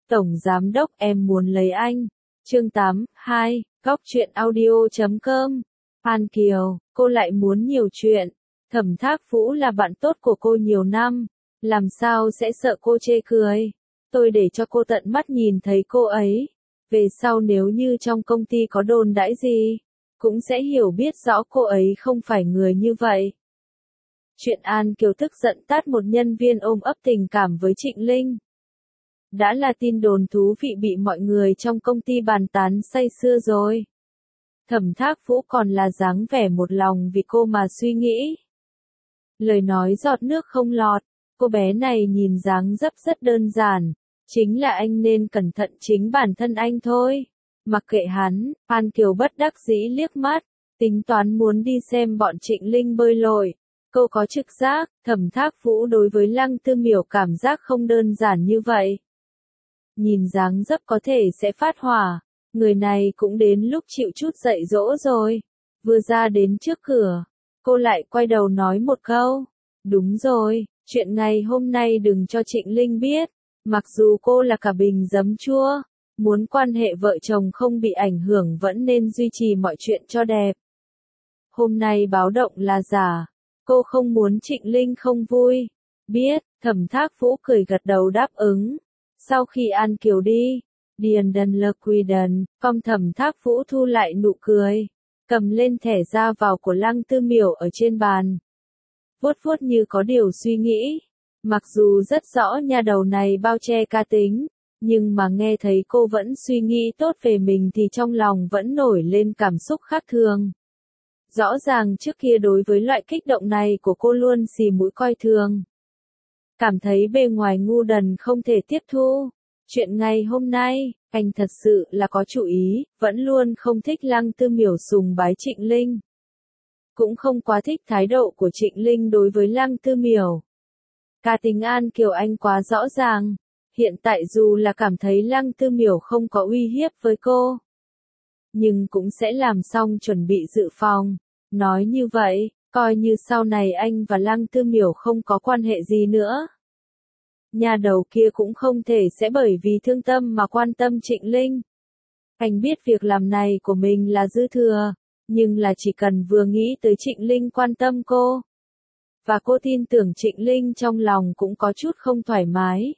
Tổng Giám đốc em muốn lấy anh. Chương 8, 2, Góc truyện audio.com. An Kiều, cô lại muốn nhiều chuyện. Thẩm Thác Vũ là bạn tốt của cô nhiều năm, làm sao sẽ sợ cô chê cười. Tôi để cho cô tận mắt nhìn thấy cô ấy. Về sau nếu như trong công ty có đồn đãi gì, cũng sẽ hiểu biết rõ cô ấy không phải người như vậy. Chuyện An Kiều tức giận tát một nhân viên ôm ấp tình cảm với Trịnh Linh. Đã là tin đồn thú vị bị mọi người trong công ty bàn tán say sưa rồi. Thẩm Thác Vũ còn là dáng vẻ một lòng vì cô mà suy nghĩ. Lời nói giọt nước không lọt, cô bé này nhìn dáng dấp rất đơn giản, chính là anh nên cẩn thận chính bản thân anh thôi. Mặc kệ hắn, An Kiều bất đắc dĩ liếc mắt, tính toán muốn đi xem bọn Trịnh Linh bơi lội. Cô có trực giác, Thẩm Thác Vũ đối với Lăng Tư Miểu cảm giác không đơn giản như vậy. Nhìn dáng dấp có thể sẽ phát hỏa, người này cũng đến lúc chịu chút dạy dỗ rồi. Vừa ra đến trước cửa, cô lại quay đầu nói một câu. Đúng rồi, chuyện ngày hôm nay đừng cho Trịnh Linh biết. Mặc dù cô là cả bình giấm chua, muốn quan hệ vợ chồng không bị ảnh hưởng vẫn nên duy trì mọi chuyện cho đẹp. Hôm nay báo động là giả, cô không muốn Trịnh Linh không vui. Biết, Thẩm Thác Vũ cười gật đầu đáp ứng. Sau khi An Kiều đi, Điền Đần Lơ Quy Đần, phong Thẩm Thác Vũ thu lại nụ cười, cầm lên thẻ ra vào của Lăng Tư Miểu ở trên bàn. Vuốt vuốt như có điều suy nghĩ. Mặc dù rất rõ nha đầu này bao che cá tính, nhưng mà nghe thấy cô vẫn suy nghĩ tốt về mình thì trong lòng vẫn nổi lên cảm xúc khác thường. Rõ ràng trước kia đối với loại kích động này của cô luôn xì mũi coi thường. Cảm thấy bề ngoài ngu đần không thể tiếp thu. Chuyện ngày hôm nay, anh thật sự là có chủ ý, vẫn luôn không thích Lăng Tư Miểu sùng bái Trịnh Linh. Cũng không quá thích thái độ của Trịnh Linh đối với Lăng Tư Miểu. Cá tính An Kiều anh quá rõ ràng. Hiện tại dù là cảm thấy Lăng Tư Miểu không có uy hiếp với cô, nhưng cũng sẽ làm xong chuẩn bị dự phòng. Nói như vậy, coi như sau này anh và Lăng Tư Miểu không có quan hệ gì nữa. Nhà đầu kia cũng không thể sẽ bởi vì thương tâm mà quan tâm Trịnh Linh. Anh biết việc làm này của mình là dư thừa, nhưng là chỉ cần vừa nghĩ tới Trịnh Linh quan tâm cô. Và cô tin tưởng Trịnh Linh trong lòng cũng có chút không thoải mái.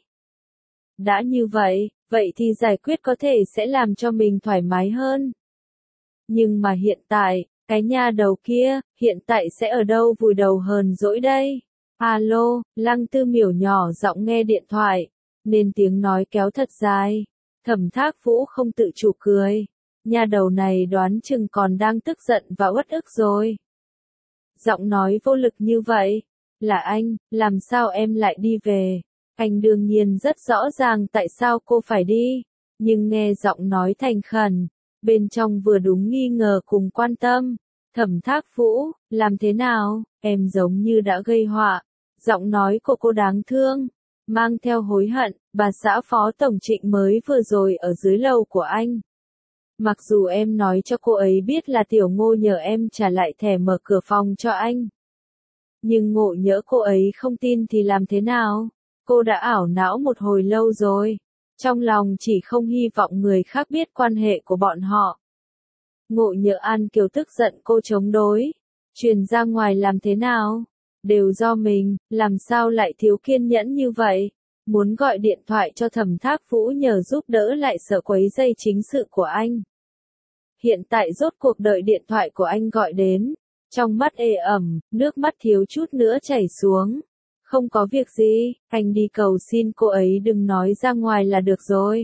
Đã như vậy, vậy thì giải quyết có thể sẽ làm cho mình thoải mái hơn. Nhưng mà hiện tại, cái nhà đầu kia, hiện tại sẽ ở đâu vùi đầu hờn dỗi đây? Alo, Lăng Tư Miểu nhỏ giọng nghe điện thoại, nên tiếng nói kéo thật dài. Thẩm Thác Vũ không tự chủ cười. Nhà đầu này đoán chừng còn đang tức giận và uất ức rồi. Giọng nói vô lực như vậy. Là anh, làm sao em lại đi về? Anh đương nhiên rất rõ ràng tại sao cô phải đi. Nhưng nghe giọng nói thành khẩn, bên trong vừa đúng nghi ngờ cùng quan tâm. Thẩm Thác Vũ, làm thế nào? Em giống như đã gây họa. Giọng nói của cô đáng thương, mang theo hối hận. Bà xã phó tổng Trịnh mới vừa rồi ở dưới lầu của anh. Mặc dù em nói cho cô ấy biết là Tiểu Ngô nhờ em trả lại thẻ mở cửa phòng cho anh. Nhưng ngộ nhỡ cô ấy không tin thì làm thế nào? Cô đã ảo não một hồi lâu rồi. Trong lòng chỉ không hy vọng người khác biết quan hệ của bọn họ. Ngộ nhỡ An Kiều tức giận cô chống đối. Truyền ra ngoài làm thế nào? Đều do mình, làm sao lại thiếu kiên nhẫn như vậy? Muốn gọi điện thoại cho Thẩm Thác Vũ nhờ giúp đỡ lại sợ quấy rầy chính sự của anh. Hiện tại rốt cuộc đợi điện thoại của anh gọi đến. Trong mắt ê ẩm, nước mắt thiếu chút nữa chảy xuống. Không có việc gì, anh đi cầu xin cô ấy đừng nói ra ngoài là được rồi.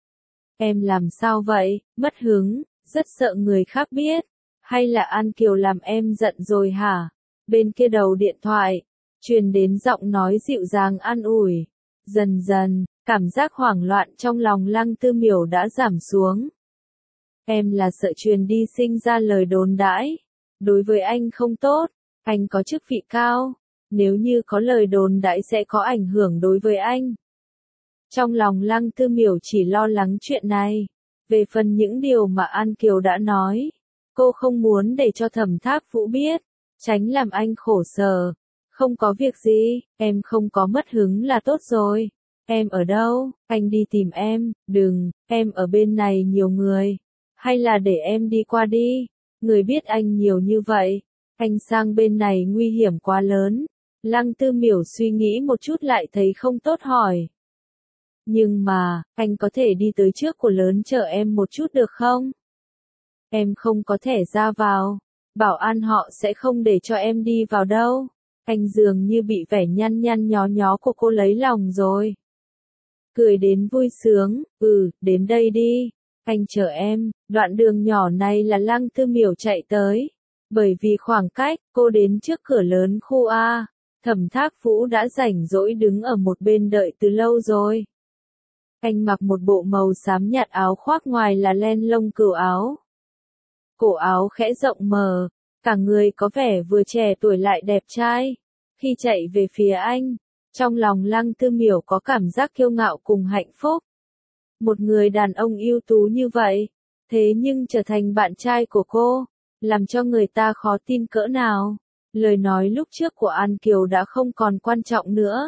Em làm sao vậy, mất hứng, rất sợ người khác biết. Hay là An Kiều làm em giận rồi hả? Bên kia đầu điện thoại, truyền đến giọng nói dịu dàng an ủi. Dần dần, cảm giác hoảng loạn trong lòng Lăng Tư Miểu đã giảm xuống. Em là sợ truyền đi sinh ra lời đồn đãi. Đối với anh không tốt, anh có chức vị cao. Nếu như có lời đồn đãi sẽ có ảnh hưởng đối với anh. Trong lòng Lăng Tư Miểu chỉ lo lắng chuyện này. Về phần những điều mà An Kiều đã nói, cô không muốn để cho Thẩm Thác Vũ biết, tránh làm anh khổ sở. Không có việc gì, em không có mất hứng là tốt rồi. Em ở đâu? Anh đi tìm em, đừng, em ở bên này nhiều người. Hay là để em đi qua đi? Người biết anh nhiều như vậy. Anh sang bên này nguy hiểm quá lớn. Lăng Tư Miểu suy nghĩ một chút lại thấy không tốt hỏi. Nhưng mà, anh có thể đi tới trước của lớn chờ em một chút được không? Em không có thẻ ra vào. Bảo an họ sẽ không để cho em đi vào đâu. Anh dường như bị vẻ nhăn nhăn nhó nhó của cô lấy lòng rồi. Cười đến vui sướng, đến đây đi. Anh chờ em, đoạn đường nhỏ này là Lăng Tư Miểu chạy tới. Bởi vì khoảng cách, cô đến trước cửa lớn khu A. Thẩm Thác Vũ đã rảnh rỗi đứng ở một bên đợi từ lâu rồi. Anh mặc một bộ màu xám nhạt, áo khoác ngoài là len lông cừu áo. Cổ áo khẽ rộng mở, cả người có vẻ vừa trẻ tuổi lại đẹp trai. Khi chạy về phía anh, trong lòng Lăng Tư Miểu có cảm giác kiêu ngạo cùng hạnh phúc. Một người đàn ông ưu tú như vậy, thế nhưng trở thành bạn trai của cô, làm cho người ta khó tin cỡ nào. Lời nói lúc trước của An Kiều đã không còn quan trọng nữa.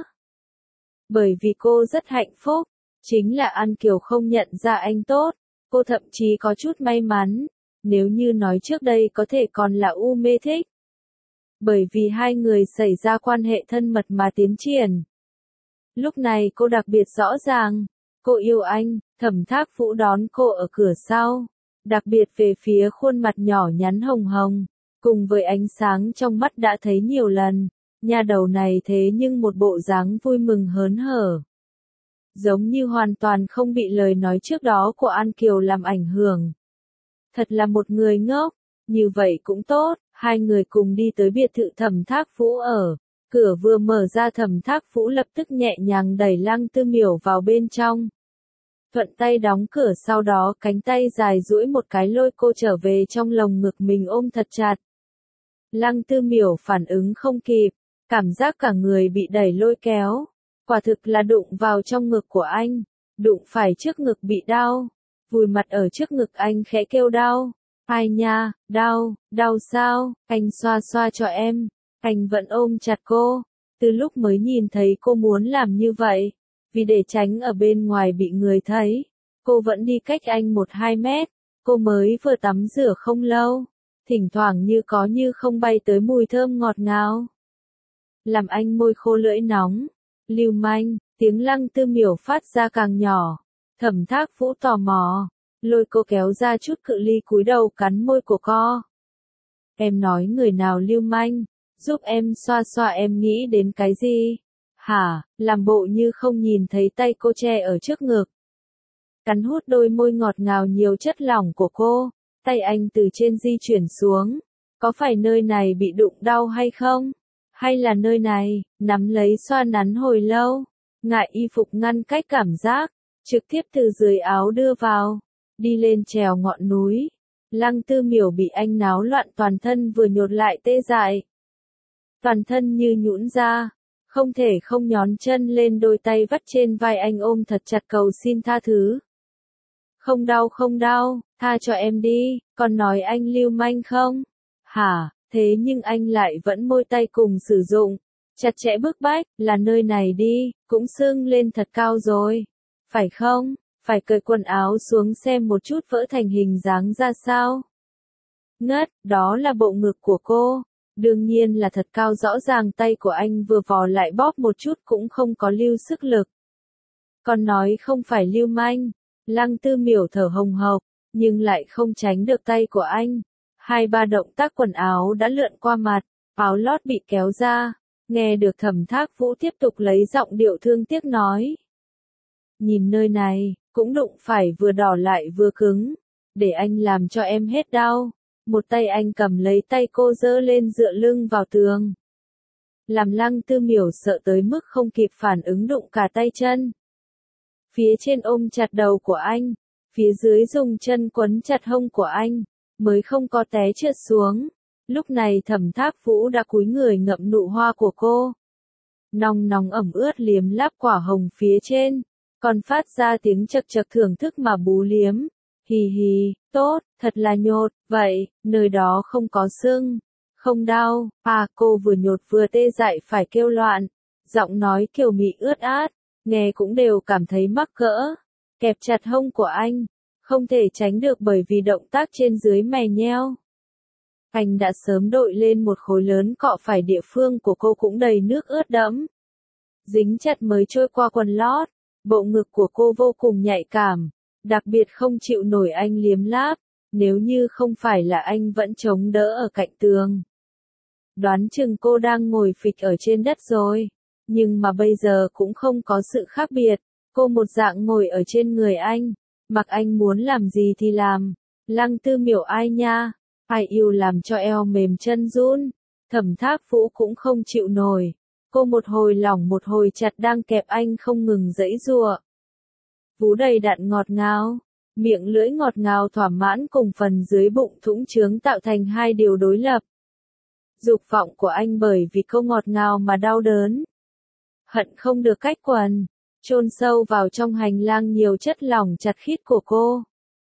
Bởi vì cô rất hạnh phúc, chính là An Kiều không nhận ra anh tốt, cô thậm chí có chút may mắn, nếu như nói trước đây có thể còn là u mê thích. Bởi vì hai người xảy ra quan hệ thân mật mà tiến triển. Lúc này cô đặc biệt rõ ràng, cô yêu anh. Thẩm Thác Vũ đón cô ở cửa sau, đặc biệt về phía khuôn mặt nhỏ nhắn hồng hồng, cùng với ánh sáng trong mắt đã thấy nhiều lần, nha đầu này thế nhưng một bộ dáng vui mừng hớn hở. Giống như hoàn toàn không bị lời nói trước đó của An Kiều làm ảnh hưởng. Thật là một người ngốc, như vậy cũng tốt, hai người cùng đi tới biệt thự Thẩm Thác Vũ ở. Cửa vừa mở ra Thẩm Thác Vũ lập tức nhẹ nhàng đẩy Lăng Tư Miểu vào bên trong. Thuận tay đóng cửa, sau đó cánh tay dài duỗi một cái lôi cô trở về trong lồng ngực mình ôm thật chặt. Lăng Tư Miểu phản ứng không kịp, cảm giác cả người bị đẩy lôi kéo. Quả thực là đụng vào trong ngực của anh, đụng phải trước ngực bị đau. Vùi mặt ở trước ngực anh khẽ kêu đau. Ai nha, đau, đau sao, anh xoa xoa cho em. Anh vẫn ôm chặt cô, từ lúc mới nhìn thấy cô muốn làm như vậy. Vì để tránh ở bên ngoài bị người thấy, cô vẫn đi cách anh 1-2 mét, cô mới vừa tắm rửa không lâu, thỉnh thoảng như có như không bay tới mùi thơm ngọt ngào. Làm anh môi khô lưỡi nóng, lưu manh, tiếng Lăng Tư Miểu phát ra càng nhỏ. Thẩm Thác Vũ tò mò, lôi cô kéo ra chút cự ly cúi đầu cắn môi của cô. Em nói người nào lưu manh, giúp em xoa xoa, em nghĩ đến cái gì? Hả, làm bộ như không nhìn thấy tay cô che ở trước ngực. Cắn hút đôi môi ngọt ngào nhiều chất lỏng của cô, tay anh từ trên di chuyển xuống. Có phải nơi này bị đụng đau hay không? Hay là nơi này, nắm lấy xoa nắn hồi lâu, ngại y phục ngăn cách cảm giác, trực tiếp từ dưới áo đưa vào, đi lên trèo ngọn núi. Lăng Tư Miểu bị anh náo loạn toàn thân vừa nhột lại tê dại. Toàn thân như nhũn ra. Không thể không nhón chân lên, đôi tay vắt trên vai anh ôm thật chặt cầu xin tha thứ. Không đau, tha cho em đi, còn nói anh lưu manh không? Hả, thế nhưng anh lại vẫn môi tay cùng sử dụng, chặt chẽ bức bách, là nơi này đi, cũng sưng lên thật cao rồi. Phải không, phải cởi quần áo xuống xem một chút vỡ thành hình dáng ra sao. Ngất, đó là bộ ngực của cô. Đương nhiên là thật cao, rõ ràng tay của anh vừa vò lại bóp một chút cũng không có lưu sức lực. Còn nói không phải lưu manh, Lăng Tư Miểu thở hồng hộc, nhưng lại không tránh được tay của anh. 2-3 động tác quần áo đã lượn qua mặt, áo lót bị kéo ra, nghe được Thẩm Thác Vũ tiếp tục lấy giọng điệu thương tiếc nói. Nhìn nơi này, cũng đụng phải vừa đỏ lại vừa cứng, để anh làm cho em hết đau. Một tay anh cầm lấy tay cô giơ lên dựa lưng vào tường. Làm Lăng Tư Miểu sợ tới mức không kịp phản ứng, đụng cả tay chân. Phía trên ôm chặt đầu của anh, phía dưới dùng chân quấn chặt hông của anh, mới không có té trượt xuống. Lúc này Thẩm Thác Vũ đã cúi người ngậm nụ hoa của cô. Nong nóng ẩm ướt liếm láp quả hồng phía trên, còn phát ra tiếng chật chật thưởng thức mà bú liếm. Hì hì, tốt, thật là nhột, vậy, nơi đó không có sưng, không đau. Cô vừa nhột vừa tê dại phải kêu loạn, giọng nói kiều mị ướt át, nghe cũng đều cảm thấy mắc cỡ. Kẹp chặt hông của anh, không thể tránh được bởi vì động tác trên dưới mè nheo. Anh đã sớm đội lên một khối lớn cọ phải địa phương của cô cũng đầy nước ướt đẫm. Dính chặt mới trôi qua quần lót, bộ ngực của cô vô cùng nhạy cảm, đặc biệt không chịu nổi anh liếm láp, nếu như không phải là anh vẫn chống đỡ ở cạnh tường. Đoán chừng cô đang ngồi phịch ở trên đất rồi, nhưng mà bây giờ cũng không có sự khác biệt, cô một dạng ngồi ở trên người anh, mặc anh muốn làm gì thì làm. Lăng Tư Miểu ai nha, ai yêu làm cho eo mềm chân run, Thẩm Thác Vũ cũng không chịu nổi, cô một hồi lỏng một hồi chặt đang kẹp anh không ngừng giãy giụa. Vú đầy đặn ngọt ngào, miệng lưỡi ngọt ngào thỏa mãn cùng phần dưới bụng thũng trướng tạo thành hai điều đối lập. Dục vọng của anh bởi vì cô ngọt ngào mà đau đớn. Hận không được cách quần, chôn sâu vào trong hành lang nhiều chất lỏng chặt khít của cô.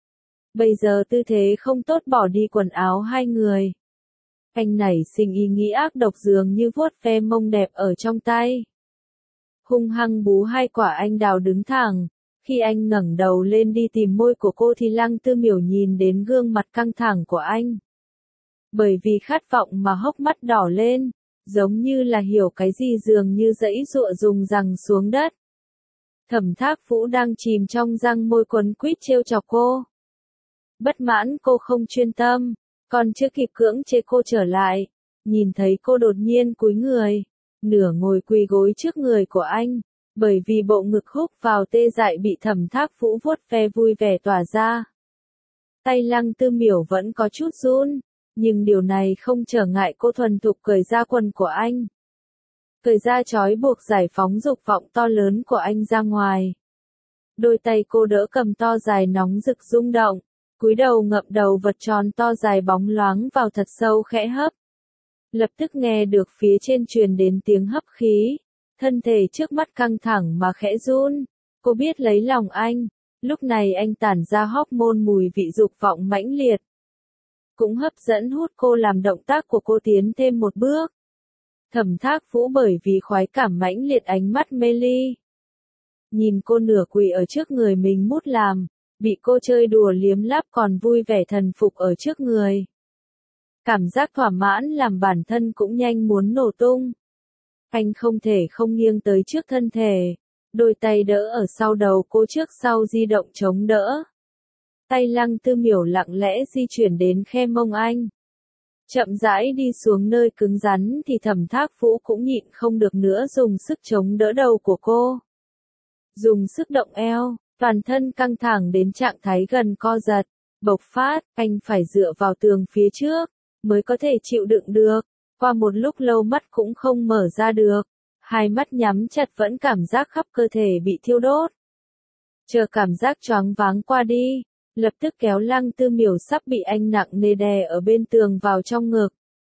Bây giờ tư thế không tốt bỏ đi quần áo hai người. Anh nảy sinh ý nghĩ ác độc dường như vuốt ve mông đẹp ở trong tay. Hung hăng bú hai quả anh đào đứng thẳng. Khi anh ngẩng đầu lên đi tìm môi của cô thì Lăng Tư Miểu nhìn đến gương mặt căng thẳng của anh. Bởi vì khát vọng mà hốc mắt đỏ lên, giống như là hiểu cái gì dường như giãy giụa dùng rằng xuống đất. Thẩm Thác Vũ đang chìm trong răng môi quấn quýt trêu chọc cô. Bất mãn cô không chuyên tâm, còn chưa kịp cưỡng chế cô trở lại, nhìn thấy cô đột nhiên cúi người, nửa ngồi quỳ gối trước người của anh, bởi vì bộ ngực húc vào tê dại bị Thẩm Thác Vũ vuốt ve vui vẻ tỏa ra. Tay Lăng Tư Miểu vẫn có chút run, nhưng điều này không trở ngại cô thuần thục cởi ra quần của anh. Cởi ra trói buộc giải phóng dục vọng to lớn của anh ra ngoài. Đôi tay cô đỡ cầm to dài nóng rực rung động, cúi đầu ngậm đầu vật tròn to dài bóng loáng vào thật sâu khẽ hấp. Lập tức nghe được phía trên truyền đến tiếng hấp khí, thân thể trước mắt căng thẳng mà khẽ run, cô biết lấy lòng anh, lúc này anh tản ra hormone mùi vị dục vọng mãnh liệt. Cũng hấp dẫn hút cô làm động tác của cô tiến thêm một bước. Thẩm Thác Vũ bởi vì khoái cảm mãnh liệt ánh mắt mê ly. Nhìn cô nửa quỳ ở trước người mình mút làm, bị cô chơi đùa liếm láp còn vui vẻ thần phục ở trước người. Cảm giác thỏa mãn làm bản thân cũng nhanh muốn nổ tung. Anh không thể không nghiêng tới trước thân thể, đôi tay đỡ ở sau đầu cô trước sau di động chống đỡ. Tay Lăng Tư Miểu lặng lẽ di chuyển đến khe mông anh. Chậm rãi đi xuống nơi cứng rắn thì Thẩm Thác Vũ cũng nhịn không được nữa dùng sức chống đỡ đầu của cô. Dùng sức động eo, toàn thân căng thẳng đến trạng thái gần co giật, bộc phát, anh phải dựa vào tường phía trước, mới có thể chịu đựng được. Qua một lúc lâu mắt cũng không mở ra được, hai mắt nhắm chặt vẫn cảm giác khắp cơ thể bị thiêu đốt. Chờ cảm giác choáng váng qua đi, lập tức kéo Lăng Tư Miểu sắp bị anh nặng nề đè ở bên tường vào trong ngực.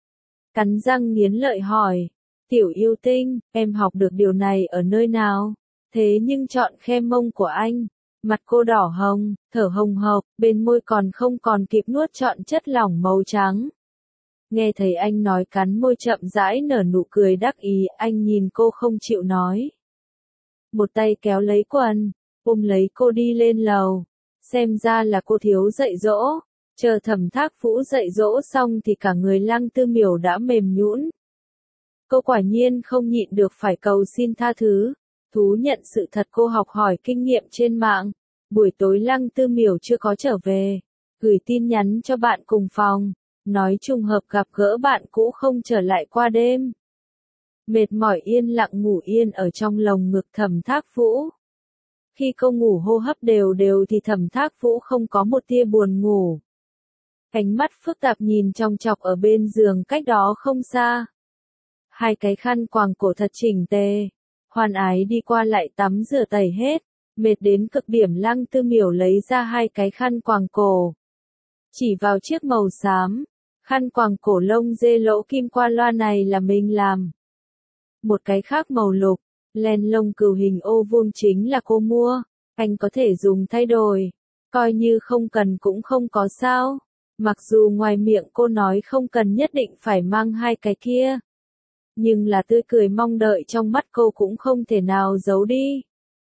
Cắn răng nghiến lợi hỏi, tiểu yêu tinh, em học được điều này ở nơi nào? Thế nhưng chọn khe mông của anh, mặt cô đỏ hồng, thở hồng hộc, bên môi còn không còn kịp nuốt trọn chất lỏng màu trắng. Nghe thấy anh nói cắn môi chậm rãi nở nụ cười đắc ý, anh nhìn cô không chịu nói. Một tay kéo lấy quần, ôm lấy cô đi lên lầu. Xem ra là cô thiếu dạy dỗ, chờ Thẩm Thác Vũ dạy dỗ xong thì cả người Lăng Tư Miểu đã mềm nhũn. Cô quả nhiên không nhịn được phải cầu xin tha thứ, thú nhận sự thật cô học hỏi kinh nghiệm trên mạng. Buổi tối Lăng Tư Miểu chưa có trở về, gửi tin nhắn cho bạn cùng phòng, nói trùng hợp gặp gỡ bạn cũ không trở lại qua đêm. Mệt mỏi yên lặng ngủ yên ở trong lồng ngực Thẩm Thác Vũ. Khi cô ngủ hô hấp đều đều thì Thẩm Thác Vũ không có một tia buồn ngủ. Ánh mắt phức tạp nhìn chòng chọc ở bên giường cách đó không xa. Hai cái khăn quàng cổ thật chỉnh tề. Hoan ái đi qua lại tắm rửa tẩy hết. Mệt đến cực điểm Lăng Tư Miểu lấy ra hai cái khăn quàng cổ. Chỉ vào chiếc màu xám. Khăn quàng cổ lông dê lỗ kim qua loa này là mình làm. Một cái khác màu lục. Len lông cừu hình ô vuông chính là cô mua, anh có thể dùng thay đổi, coi như không cần cũng không có sao. Mặc dù ngoài miệng cô nói không cần nhất định phải mang hai cái kia, nhưng là tươi cười mong đợi trong mắt cô cũng không thể nào giấu đi.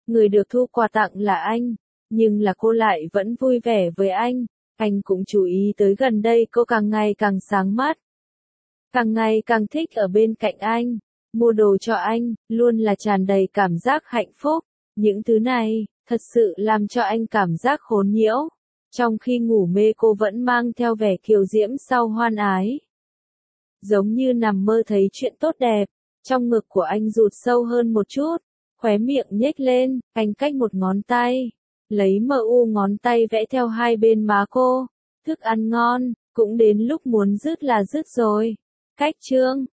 Người được thu quà tặng là anh, nhưng là cô lại vẫn vui vẻ với anh. Anh cũng chú ý tới gần đây cô càng ngày càng sáng mắt. Càng ngày càng thích ở bên cạnh anh. Mua đồ cho anh, luôn là tràn đầy cảm giác hạnh phúc. Những thứ này, thật sự làm cho anh cảm giác khốn nhiễu. Trong khi ngủ mê cô vẫn mang theo vẻ kiều diễm sau hoan ái. Giống như nằm mơ thấy chuyện tốt đẹp. Trong ngực của anh rụt sâu hơn một chút. Khóe miệng nhếch lên, anh cách một ngón tay. Lấy ngón tay vẽ theo hai bên má cô. Thức ăn ngon, cũng đến lúc muốn dứt là dứt rồi. Cách chương